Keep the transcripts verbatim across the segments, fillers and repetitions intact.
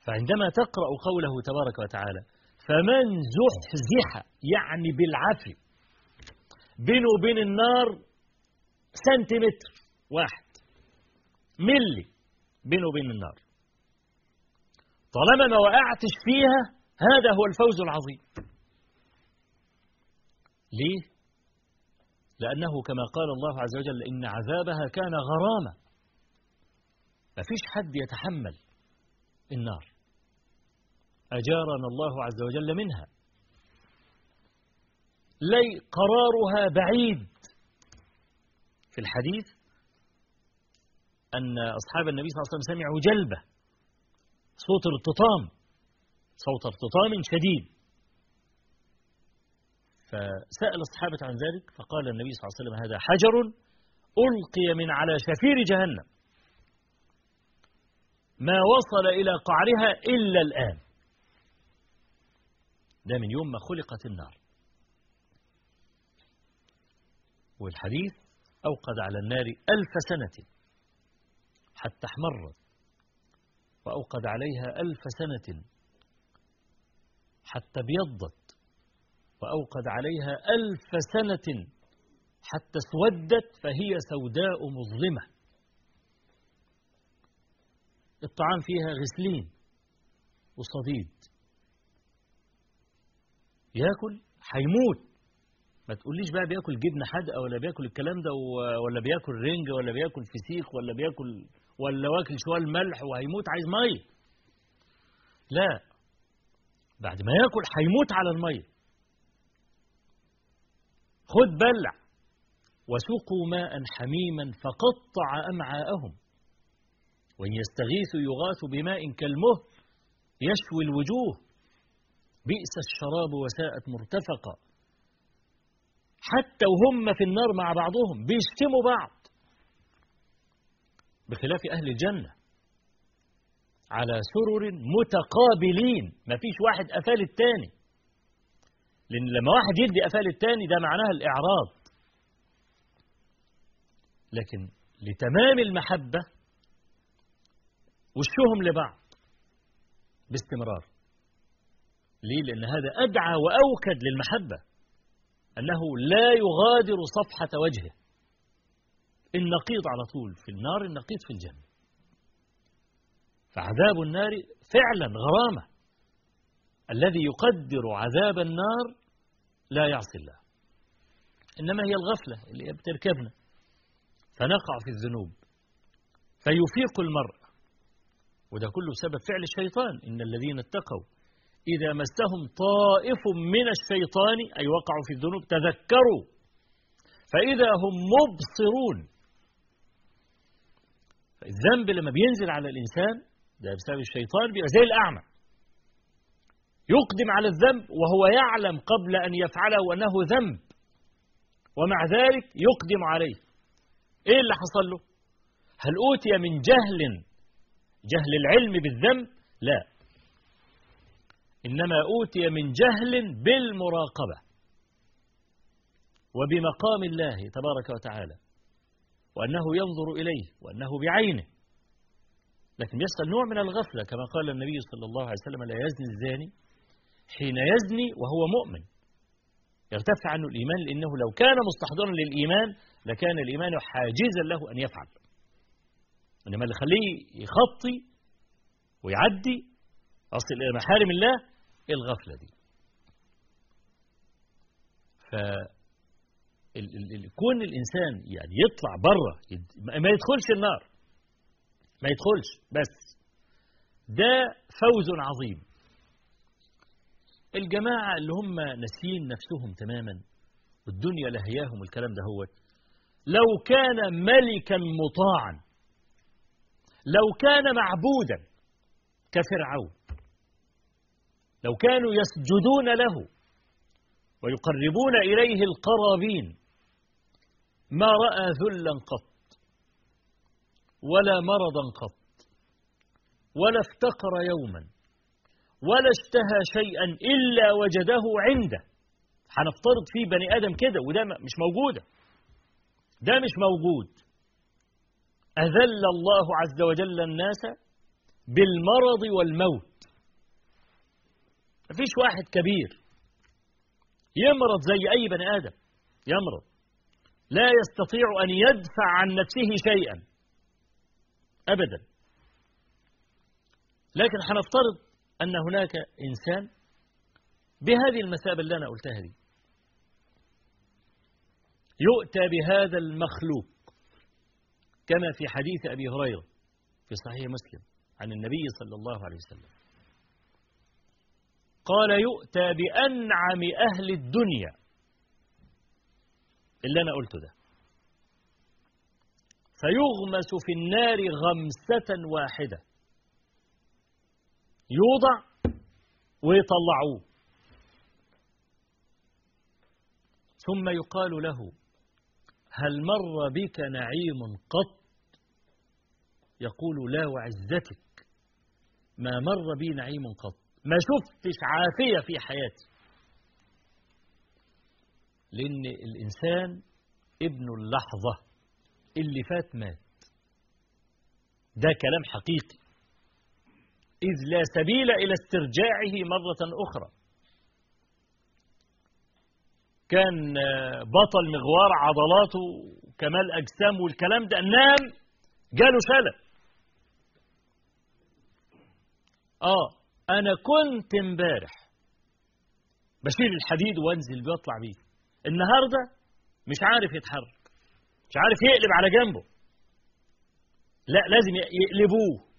فعندما تقرأ قوله تبارك وتعالى فمن زحزح يعني بالعافية بينه وبين النار سنتيمتر واحد ملي بينه وبين النار، طالما ما وقعتش فيها هذا هو الفوز العظيم. ليه؟ لأنه كما قال الله عز وجل إن عذابها كان غرامة، ما فيش حد يتحمل النار، أجارنا الله عز وجل منها. لي قرارها بعيد. في الحديث أن أصحاب النبي صلى الله عليه وسلم سمعوا جلبة، صوت ارتطام، صوت ارتطام شديد، فسأل الصحابة عن ذلك فقال النبي صلى الله عليه وسلم هذا حجر ألقي من على شفير جهنم ما وصل إلى قعرها إلا الآن. ده من يوم ما خلقت النار. والحديث أوقد على النار ألف سنة حتى احمرت، وأوقد عليها ألف سنة حتى ابيضت، وأوقد عليها ألف سنة حتى اسودت فهي سوداء مظلمة. الطعام فيها غسلين وصديد، ياكل هيموت. ما تقوليش بقى بياكل جبنة حادقة ولا بياكل الكلام ده ولا بياكل رنج ولا بياكل فسيخ ولا بياكل ولا واكل شوية ملح وهيموت عايز مية. لا، بعد ما ياكل هيموت على المية. خد بلع وسقوا ماء حميما فقطع أمعاءهم وإن يستغيثوا يغاثوا بماء كالمهل يشوي الوجوه بئس الشراب وساءت مرتفقا. حتى وهم في النار مع بعضهم بيشتموا بعض، بخلاف أهل الجنة على سرر متقابلين، ما فيش واحد أفال التاني، لأن لما واحد يدي أفال التاني ده معناها الإعراض. لكن لتمام المحبة وشهم لبعض باستمرار. ليه؟ لأن هذا أدعى وأوكد للمحبة، أنه لا يغادر صفحة وجهه. النقيض على طول في النار، النقيض في الجنة. فعذاب النار فعلا غرامة. الذي يقدر عذاب النار لا يعصي الله، إنما هي الغفلة اللي بتركبنا فنقع في الذنوب فيفيق المرء، وده كله سبب فعل الشيطان. إن الذين اتقوا إذا مسهم طائف من الشيطان أي وقعوا في الذنوب تذكروا فإذا هم مبصرون. الذنب لما بينزل على الإنسان ده بسبب الشيطان بيبقى زي الأعمى، يقدم على الذنب وهو يعلم قبل أن يفعله أنه ذنب، ومع ذلك يقدم عليه. إيه اللي حصل له؟ هل أوتي من جهل جهل العلم بالذنب؟ لا، إنما أوتي من جهل بالمراقبة وبمقام الله تبارك وتعالى، وأنه ينظر إليه وأنه بعينه. لكن يحصل نوع من الغفلة كما قال النبي صلى الله عليه وسلم لا يزني الزاني حين يزني وهو مؤمن، يرتفع عنه الإيمان، لأنه لو كان مستحضرا للإيمان لكان الإيمان حاجزا له أن يفعل. إنما اللي خليه يخطي ويعدي أصل إلى محارم الله الغفلة دي. فكون الإنسان يعني يطلع بره ما يدخلش النار، ما يدخلش، بس ده فوز عظيم. الجماعة اللي هم ناسيين نفسهم تماما والدنيا لهياهم الكلام ده، هو لو كان ملكا مطاعا، لو كان معبودا كفرعون، لو كانوا يسجدون له ويقربون إليه القرابين ما رأى ذلا قط ولا مرضا قط ولا افتقر يوما ولا اشتهى شيئا إلا وجده عنده. هنفترض فيه بني آدم كده، وده مش موجودة، ده مش موجود. أذل الله عز وجل الناس بالمرض والموت مفيش واحد كبير يمرض زي أي بني آدم يمرض، لا يستطيع أن يدفع عن نفسه شيئا أبدا. لكن هنفترض أن هناك إنسان بهذه المثابة اللي أنا قلتها دي، يؤتى بهذا المخلوق كما في حديث أبي هريرة في صحيح مسلم عن النبي صلى الله عليه وسلم قال: يؤتى بأنعم أهل الدنيا اللي أنا قلته ده، فيغمس في النار غمسة واحدة، يوضع ويطلعوه، ثم يقال له: هل مر بك نعيم قط؟ يقول: لا وعزتك ما مر بي نعيم قط، ما شفتش عافية في حياتي. لأن الإنسان ابن اللحظة، اللي فات مات، ده كلام حقيقي، إذ لا سبيل إلى استرجاعه مرة أخرى. كان بطل مغوار عضلاته كمال أجسام والكلام ده، نام جاله شلل. آه أنا كنت امبارح بشيل الحديد وانزل بيطلع بيه، النهاردة مش عارف يتحرك، مش عارف يقلب على جنبه، لا لازم يقلبوه.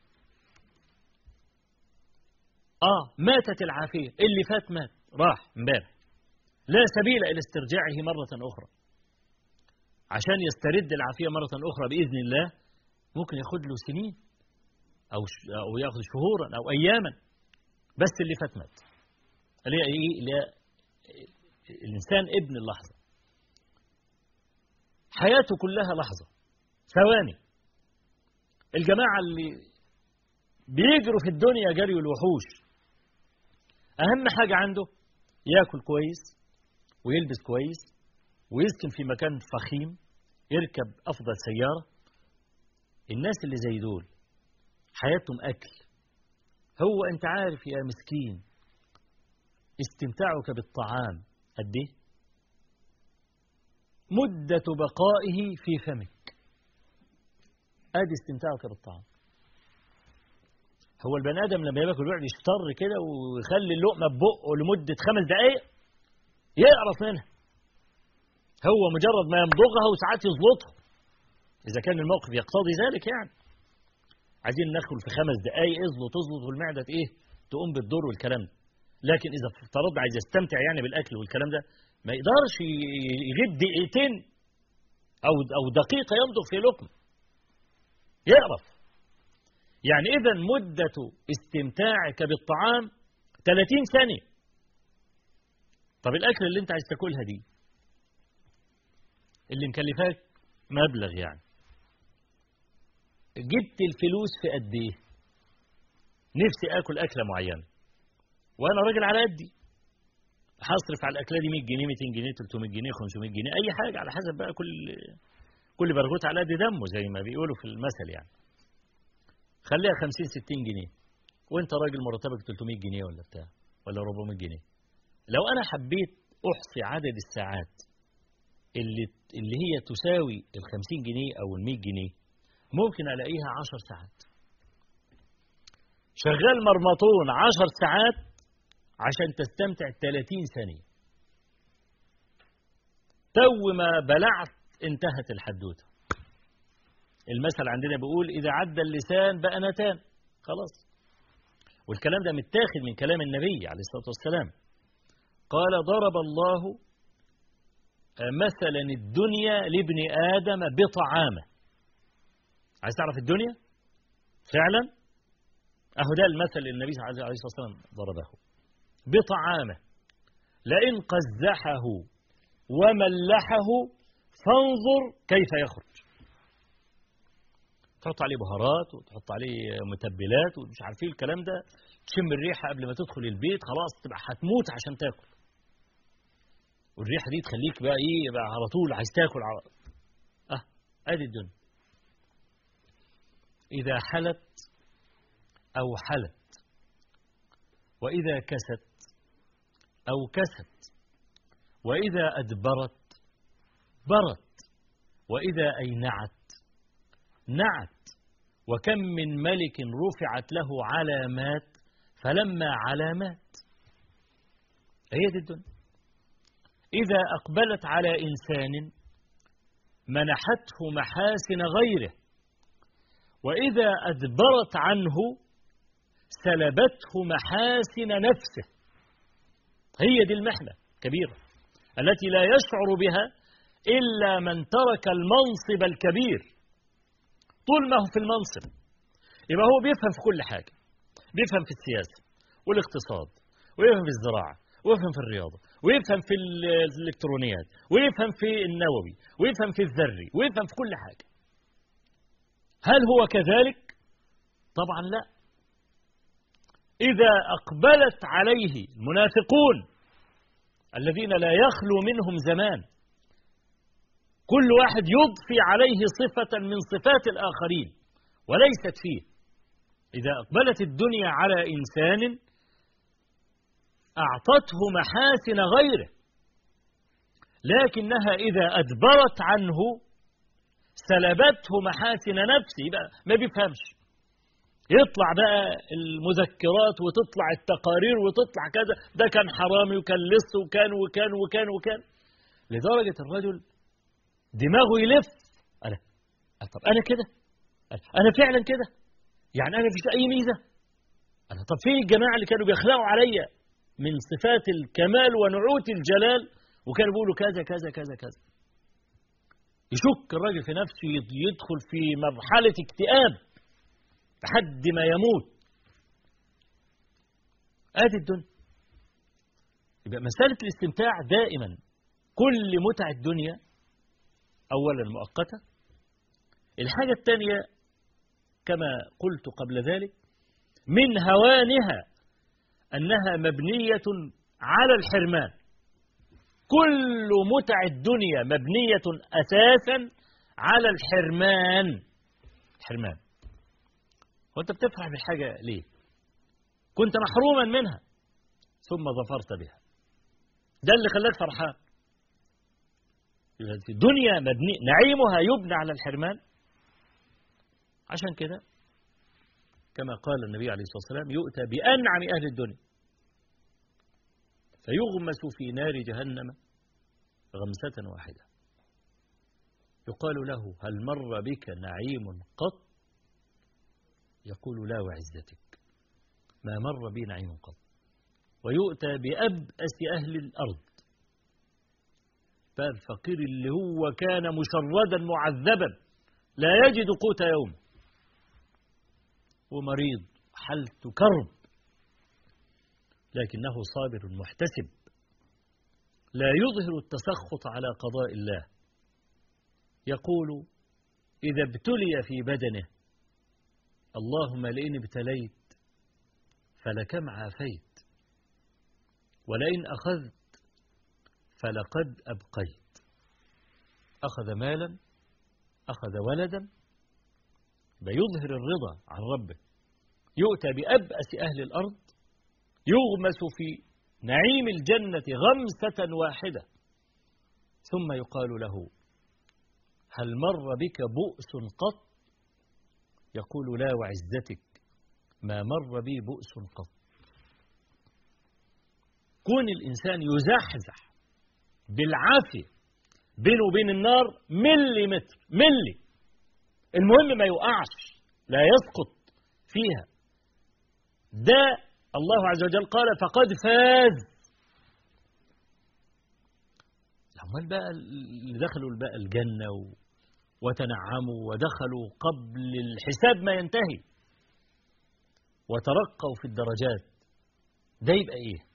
آه ماتت العافية، اللي فات مات راح امبارح، لا سبيل إلى استرجاعه مرة أخرى. عشان يسترد العافية مرة أخرى بإذن الله ممكن ياخد له سنين أو أو ياخذ شهورا أو أياما، بس اللي فات مات. اللي هي إيه؟ اللي الإنسان ابن اللحظة، حياته كلها لحظة، ثواني. الجماعة اللي بيجروا في الدنيا جري الوحوش، أهم حاجة عنده يأكل كويس ويلبس كويس ويسكن في مكان فخيم، يركب أفضل سيارة. الناس اللي زي دول حياتهم أكل. هو أنت عارف يا مسكين استمتاعك بالطعام قد إيه؟ مدة بقائه في فمك، أدي استمتاعك بالطعام. هو البني آدم لما ياكل يقعد يشتر كده ويخلي اللقمة ببقه لمدة خمس دقايق يقرف منها، هو مجرد ما يمضغها وساعات يزلطها إذا كان الموقف يقتضي ذلك. يعني عايزين ندخل في خمس دقايق ازلط ازلط والمعدة إيه تقوم بالدور والكلام ده. لكن إذا افترض عايز يستمتع يعني بالأكل والكلام ده ما يقدرش يغيب دقيقتين أو أو دقيقة يمضغ في لقمة، يقرف. يعني إذا مدة استمتاعك بالطعام ثلاثين ثانية. طب الأكل اللي أنت عايز تاكلها دي اللي مكلفاك مبلغ، يعني جبت الفلوس في قد إيه؟ نفسي آكل أكلة معينة وأنا راجل على قدي، هصرف على الأكلة دي مية جنيه ميتين جنيه تلتمية جنيه خمسمية جنيه أي حاجة على حسب بقى، كل كل برغوت على قد دمه زي ما بيقولوا في المثل. يعني خليها خمسين ستين جنيه وانت راجل مرتبك تلتمية جنيه ولا بتاع ولا أربعمية جنيه. لو انا حبيت احصي عدد الساعات اللي اللي هي تساوي ال خمسين جنيه او ال مية جنيه ممكن الاقيها عشر ساعات شغال مرمطون، عشر ساعات عشان تستمتع ثلاثين ثانية. تو ما بلعت انتهت الحدوته. المثل عندنا بيقول إذا عدى اللسان بقى نتان، خلاص. والكلام ده متاخد من كلام النبي عليه الصلاة والسلام، قال: ضرب الله مثلا الدنيا لابن آدم بطعامه. عايز تعرف الدنيا فعلا؟ أهو ده المثل اللي النبي عليه الصلاة والسلام ضربه بطعامه، لئن قزحه وملحه فانظر كيف يخرج. تحط عليه بهارات وتحط عليه متبلات ومش عارفين الكلام ده، تشم الريحة قبل ما تدخل البيت خلاص تبقى هتموت عشان تاكل، والريحة دي تخليك بقى ايه بقى على طول عايز تاكل على اه ادي الدنيا. إذا حلت أو حلت وإذا كست أوكست، وإذا أدبرت برت، وإذا أينعت نعت، وكم من ملك رفعت له علامات فلما علامات. هي دي الدنيا. إذا أقبلت على إنسان منحته محاسن غيره، وإذا أدبرت عنه سلبته محاسن نفسه. هي دي المحنة الكبيرة التي لا يشعر بها إلا من ترك المنصب الكبير. طول ما هو في المنصب يبقى هو بيفهم في كل حاجة، بيفهم في السياسة والاقتصاد، ويفهم في الزراعة، ويفهم في الرياضة، ويفهم في الإلكترونيات، ويفهم في النووي، ويفهم في الذري، ويفهم في كل حاجة. هل هو كذلك؟ طبعا لا. إذا أقبلت عليه المنافقون الذين لا يخلو منهم زمان، كل واحد يضفي عليه صفة من صفات الآخرين وليست فيه. إذا أقبلت الدنيا على إنسان أعطته محاسن غيره، لكنها إذا أدبرت عنه سلبته محاسن نفسه. يبقى ما بيفهمش، يطلع بقى المذكرات وتطلع التقارير وتطلع كذا، ده كان حرامي وكان لص وكان وكان وكان وكان، لدرجة الرجل دماغه يلف. أنا طب أنا كده، أنا فعلا كده، يعني أنا مفيش أي ميزة. أنا طب فين الجماعة اللي كانوا بيخلقوا عليا من صفات الكمال ونعوت الجلال وكانوا بيقولوا كذا كذا كذا كذا؟ يشك الراجل في نفسه، يدخل في مرحلة اكتئاب لحد ما يموت. آدي الدنيا. يبقى مسألة الاستمتاع دائما، كل متع الدنيا أولا مؤقتة. الحاجة الثانية كما قلت قبل ذلك، من هوانها أنها مبنية على الحرمان. كل متع الدنيا مبنية أساسا على الحرمان. الحرمان. وأنت بتفرح بالحاجة ليه؟ كنت محروما منها ثم ظفرت بها، ده اللي خلاك فرحان. الدنيا مبني، نعيمها يبنى على الحرمان. عشان كده كما قال النبي عليه الصلاة والسلام: يؤتى بأنعم أهل الدنيا فيغمس في نار جهنم غمسة واحدة، يقال له: هل مر بك نعيم قط؟ يقول: لا وعزتك ما مر بي نعيم قط. ويؤتى بأبأس أهل الأرض، فالفقير اللي هو كان مشردا معذبا لا يجد قوت يوم، ومريض حالته كرب، لكنه صابر محتسب لا يظهر التسخط على قضاء الله. يقول إذا ابتلي في بدنه: اللهم لئن ابتليت فلكم عافيت، ولئن أخذت فلقد أبقيت. أخذ مالا، أخذ ولدا، بيظهر الرضا عن ربه. يؤتى بأبأس أهل الأرض يغمس في نعيم الجنة غمسة واحدة، ثم يقال له: هل مر بك بؤس قط؟ يقول: لا وعزتك ما مر بي بؤس قط. كون الإنسان يزحزح بالعافية بينه وبين النار ملي متر ملي، المهم ما يوقعش، لا يسقط فيها، ده الله عز وجل قال فقد فاز. العمال بقى اللي دخلوا بقى الجنة وتنعموا ودخلوا قبل الحساب ما ينتهي وترقوا في الدرجات، ده يبقى ايه؟